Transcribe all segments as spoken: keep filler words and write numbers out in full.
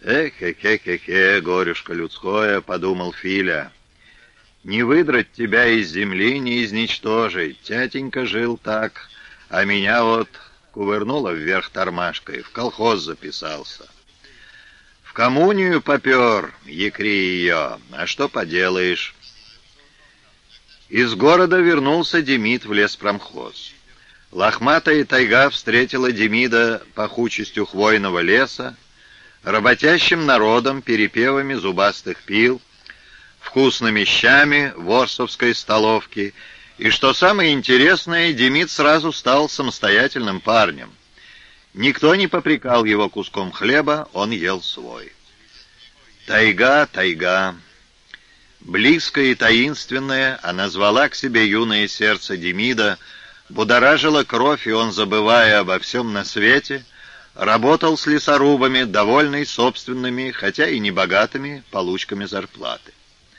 «Эх-хе-хе-хе-хе, горюшка людское», — подумал Филя. «Не выдрать тебя из земли, не изничтожить. Тятенька жил так, а меня вот кувырнуло вверх тормашкой, в колхоз записался. В коммунию попер, якри ее, а что поделаешь?» Из города вернулся Демид в леспромхоз. Лохматая тайга встретила Демида пахучестью хвойного леса, работящим народом, перепевами зубастых пил, вкусными щами ворсовской столовки, и, что самое интересное, Демид сразу стал самостоятельным парнем. Никто не попрекал его куском хлеба, он ел свой. Тайга, тайга. Близкая и таинственная, она звала к себе юное сердце Демида, будоражила кровь, и он, забывая обо всем на свете, работал с лесорубами, довольный собственными, хотя и небогатыми, получками зарплаты.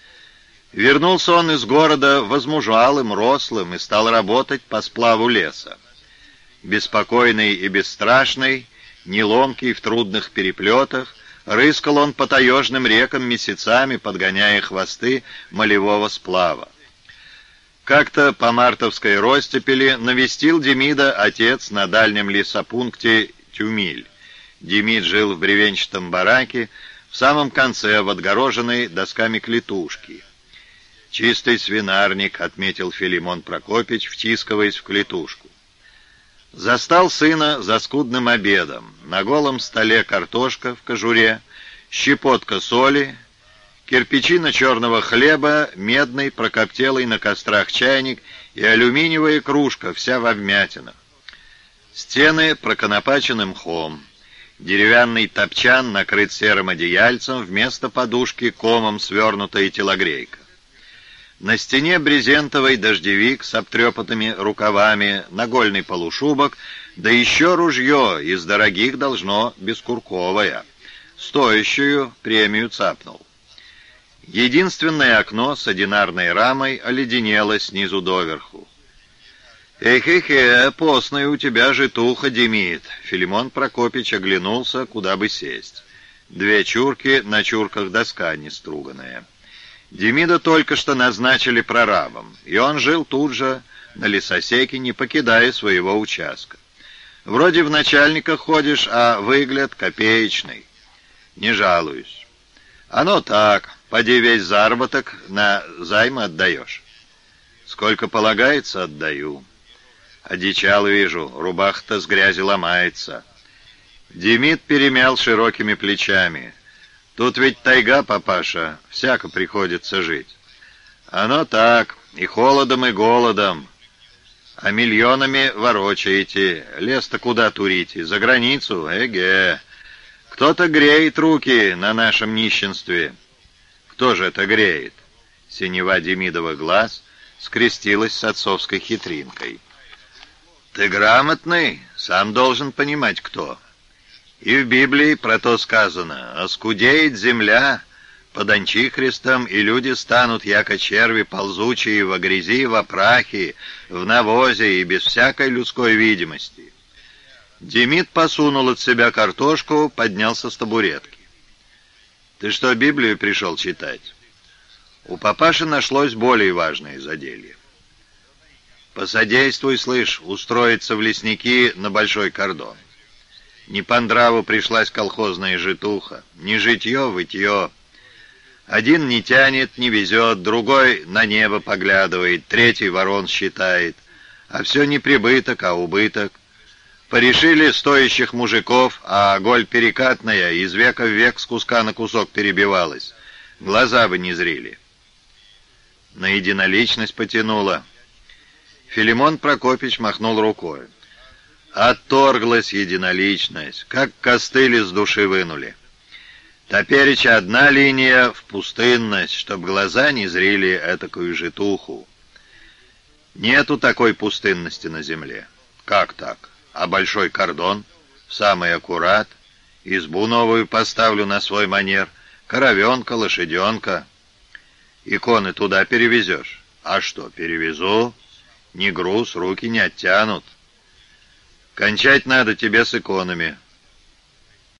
Вернулся он из города возмужалым, рослым и стал работать по сплаву леса. Беспокойный и бесстрашный, неломкий в трудных переплетах, рыскал он по таежным рекам месяцами, подгоняя хвосты молевого сплава. Как-то по мартовской ростепели навестил Демида отец на дальнем лесопункте Тюмиль. Демид жил в бревенчатом бараке, в самом конце, в отгороженной досками клетушки. «Чистый свинарник», — отметил Филимон Прокопич, втискиваясь в клетушку. Застал сына за скудным обедом. На голом столе картошка в кожуре, щепотка соли, кирпичина черного хлеба, медный, прокоптелый на кострах чайник и алюминиевая кружка, вся во вмятинах. Стены проконопачены мхом. Деревянный топчан накрыт серым одеяльцем, вместо подушки комом свернутая телогрейка. На стене брезентовый дождевик с обтрепанными рукавами, нагольный полушубок, да еще ружье из дорогих должно бескурковое. Стоящую премию цапнул. Единственное окно с одинарной рамой оледенело снизу доверху. «Эх-эх-эх, постная у тебя житуха, Демид!» Филимон Прокопич оглянулся, куда бы сесть. Две чурки, на чурках доска неструганная. Демида только что назначили прорабом, и он жил тут же, на лесосеке, не покидая своего участка. Вроде в начальниках ходишь, а выгляд копеечный. Не жалуюсь. Оно так, поди весь заработок на займы отдаешь. Сколько полагается, отдаю. Одичал вижу, рубаха-то с грязи ломается. Демид перемял широкими плечами. Тут ведь тайга, папаша, всяко приходится жить. Оно так, и холодом, и голодом. А миллионами ворочаете. Лес-то куда турите? За границу? Эге. Кто-то греет руки на нашем нищенстве. Кто же это греет? Синева Демидова глаз скрестилась с отцовской хитринкой. Ты грамотный, сам должен понимать, кто. И в Библии про то сказано: «Оскудеет земля под Анчихристом, и люди станут, яко черви, ползучие во грязи, во прахе, в навозе и без всякой людской видимости». Демид посунул от себя картошку, поднялся с табуретки. «Ты что, Библию пришел читать?» У папаши нашлось более важное заделье. «Посодействуй, слышь, устроиться в лесники на большой кордон. Не по нраву пришлась колхозная житуха, не житье, вытье. Один не тянет, не везет, другой на небо поглядывает, третий ворон считает. А все не прибыток, а убыток. Порешили стоящих мужиков, а голь перекатная из века в век с куска на кусок перебивалась. Глаза бы не зрели». На единоличность потянуло. Филимон Прокопич махнул рукой. Отторглась единоличность, как костыль из души вынули. Топереча одна линия в пустынность, чтоб глаза не зрели этакую житуху. Нету такой пустынности на земле. Как так? А большой кордон? Самый аккурат. Избу новую поставлю на свой манер. Коровенка, лошаденка. Иконы туда перевезешь? А что, перевезу? Не груз, руки не оттянут. Кончать надо тебе с иконами.